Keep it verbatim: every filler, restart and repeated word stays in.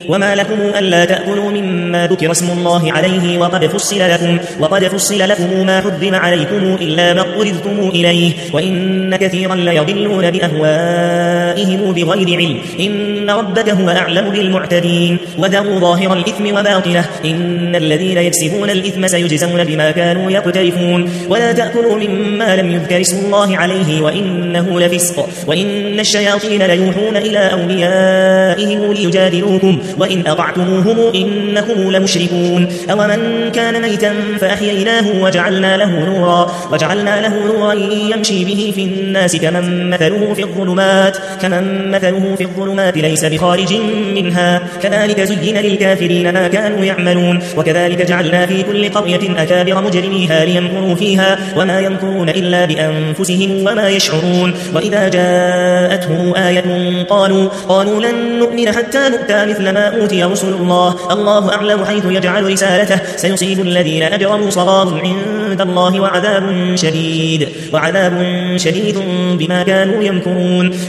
وما لكم ألا تأكلوا مما ذكر اسم الله عليه وقد فصل لكم, وقد فصل لكم ما حرم عليكم إلا ما اضطررتم إليه وإن كثيرا ليضلون بأهوائهم بغير علم إن ربك هو أعلم بالمعتدين وذروا ظاهر الإثم وباطنه إن الذين يكسبون الإثم سيجزون بما كانوا يقترفون ولا تأكلوا مما لم يذكر اسم الله عليه وإنه لفسق وإن الشياطين ليوحون إلى أوليائهم ليجادلوكم وإن أطعتموهم إنكم لمشركون أومن كان ميتا فأحييناه وجعلنا له نورا وجعلنا له نورا يمشي به في الناس كمن مثله في الظلمات كمن مثله في الظلمات ليس بخارج منها كذلك زين للكافرين ما كانوا يعملون وكذلك جعلنا في كل قرية أكابر مجرميها ليمكروا فيها وما يمكرون إلا بأنفسهم وما يشعرون وإذا جاءتهم آية قالوا قالوا لن نؤمن حتى نؤتى مثل ما أوتي رسل الله الله أعلم حيث يجعل رسالته سيصيب الذين أجرموا صغار عند الله وعذاب شديد وعذاب شديد بما كانوا يمكرون